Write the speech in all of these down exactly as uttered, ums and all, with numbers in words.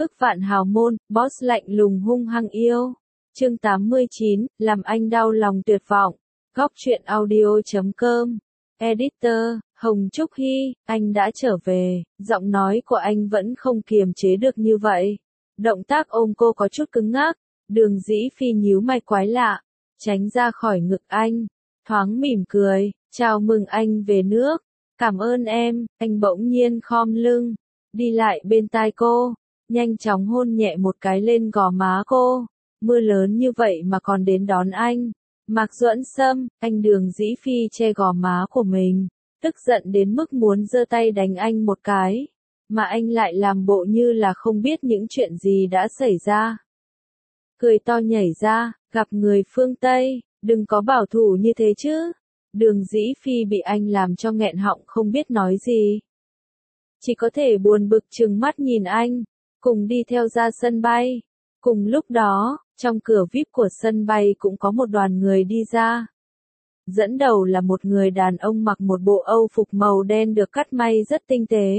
Ức vạn hào môn, boss lạnh lùng hung hăng yêu. Chương tám mươi chín, làm anh đau lòng tuyệt vọng. Góc truyện audio chấm com. Editor, Hồng Trúc Hy, anh đã trở về, giọng nói của anh vẫn không kiềm chế được như vậy. Động tác ôm cô có chút cứng ngắc, Đường Dĩ Phi nhíu mày quái lạ, tránh ra khỏi ngực anh, thoáng mỉm cười, chào mừng anh về nước, cảm ơn em, anh bỗng nhiên khom lưng, đi lại bên tai cô, nhanh chóng hôn nhẹ một cái lên gò má cô, mưa lớn như vậy mà còn đến đón anh. Mạc Duẫn Sâm, anh Đường Dĩ Phi che gò má của mình, tức giận đến mức muốn giơ tay đánh anh một cái, mà anh lại làm bộ như là không biết những chuyện gì đã xảy ra. Cười to nhảy ra, gặp người phương Tây, đừng có bảo thủ như thế chứ. Đường Dĩ Phi bị anh làm cho nghẹn họng không biết nói gì. Chỉ có thể buồn bực trừng mắt nhìn anh, cùng đi theo ra sân bay. Cùng lúc đó, trong cửa vi ai pi của sân bay cũng có một đoàn người đi ra. Dẫn đầu là một người đàn ông mặc một bộ âu phục màu đen được cắt may rất tinh tế.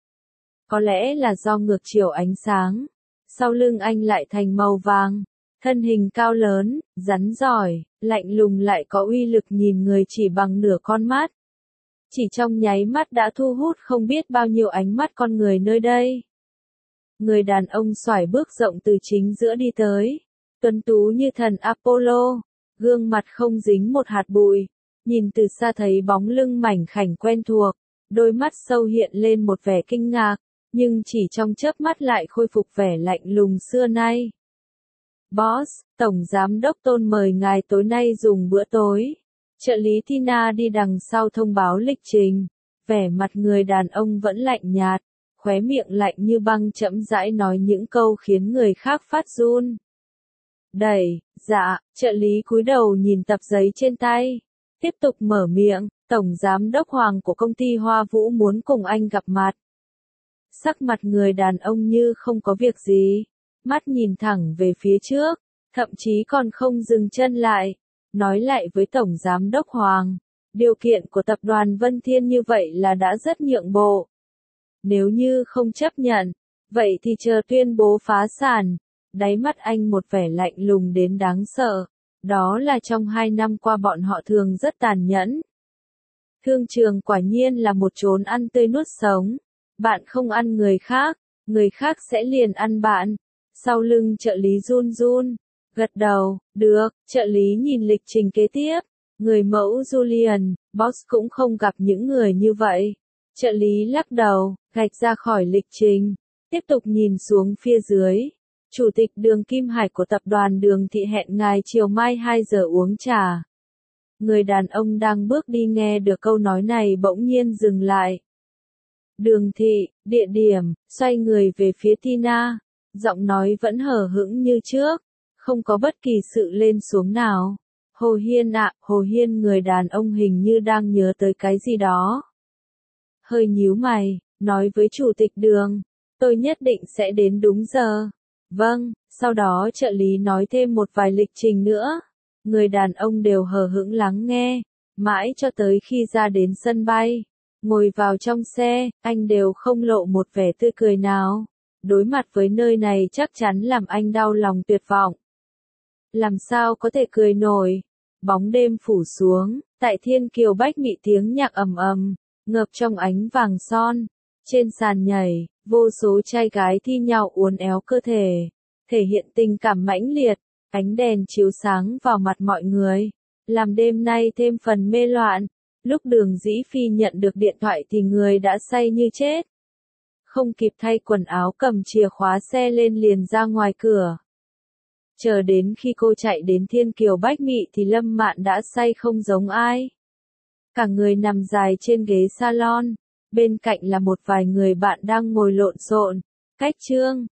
Có lẽ là do ngược chiều ánh sáng, sau lưng anh lại thành màu vàng, thân hình cao lớn, rắn giỏi, lạnh lùng lại có uy lực nhìn người chỉ bằng nửa con mắt. Chỉ trong nháy mắt đã thu hút không biết bao nhiêu ánh mắt con người nơi đây. Người đàn ông xoải bước rộng từ chính giữa đi tới, tuấn tú như thần Apollo, gương mặt không dính một hạt bụi, nhìn từ xa thấy bóng lưng mảnh khảnh quen thuộc, đôi mắt sâu hiện lên một vẻ kinh ngạc, nhưng chỉ trong chớp mắt lại khôi phục vẻ lạnh lùng xưa nay. Boss, Tổng Giám đốc Tôn mời ngài tối nay dùng bữa tối. Trợ lý Tina đi đằng sau thông báo lịch trình, vẻ mặt người đàn ông vẫn lạnh nhạt, khóe miệng lạnh như băng chậm rãi nói những câu khiến người khác phát run. Đẩy, dạ, trợ lý cúi đầu nhìn tập giấy trên tay, tiếp tục mở miệng, Tổng Giám đốc Hoàng của công ty Hoa Vũ muốn cùng anh gặp mặt. Sắc mặt người đàn ông như không có việc gì, mắt nhìn thẳng về phía trước, thậm chí còn không dừng chân lại, nói lại với Tổng Giám đốc Hoàng, điều kiện của tập đoàn Vân Thiên như vậy là đã rất nhượng bộ. Nếu như không chấp nhận, vậy thì chờ tuyên bố phá sản. Đáy mắt anh một vẻ lạnh lùng đến đáng sợ, đó là trong hai năm qua bọn họ thường rất tàn nhẫn. Thương trường quả nhiên là một chốn ăn tươi nuốt sống, bạn không ăn người khác, người khác sẽ liền ăn bạn. Sau lưng trợ lý run run, gật đầu, được, trợ lý nhìn lịch trình kế tiếp, người mẫu Julian, boss cũng không gặp những người như vậy. Trợ lý lắc đầu, gạch ra khỏi lịch trình, tiếp tục nhìn xuống phía dưới. Chủ tịch Đường Kim Hải của tập đoàn Đường Thị hẹn ngài chiều mai hai giờ uống trà. Người đàn ông đang bước đi nghe được câu nói này bỗng nhiên dừng lại. Đường Thị, địa điểm, xoay người về phía Tina, giọng nói vẫn hờ hững như trước, không có bất kỳ sự lên xuống nào. Hồ Hiên ạ, Hồ Hiên người đàn ông hình như đang nhớ tới cái gì đó. Hơi nhíu mày, nói với chủ tịch Đường, tôi nhất định sẽ đến đúng giờ. Vâng, sau đó trợ lý nói thêm một vài lịch trình nữa. Người đàn ông đều hờ hững lắng nghe, mãi cho tới khi ra đến sân bay. Ngồi vào trong xe, anh đều không lộ một vẻ tươi cười nào. Đối mặt với nơi này chắc chắn làm anh đau lòng tuyệt vọng. Làm sao có thể cười nổi? Bóng đêm phủ xuống, tại Thiên Kiều Bách Mỹ tiếng nhạc ầm ầm, ngập trong ánh vàng son. Trên sàn nhảy, vô số trai gái thi nhau uốn éo cơ thể, thể hiện tình cảm mãnh liệt, ánh đèn chiếu sáng vào mặt mọi người, làm đêm nay thêm phần mê loạn. Lúc Đường Dĩ Phi nhận được điện thoại thì người đã say như chết. Không kịp thay quần áo cầm chìa khóa xe lên liền ra ngoài cửa. Chờ đến khi cô chạy đến Thiên Kiều Bách Mỹ thì Lâm Mạn đã say không giống ai. Cả người nằm dài trên ghế salon. Bên cạnh là một vài người bạn đang ngồi lộn xộn. Cách Trương,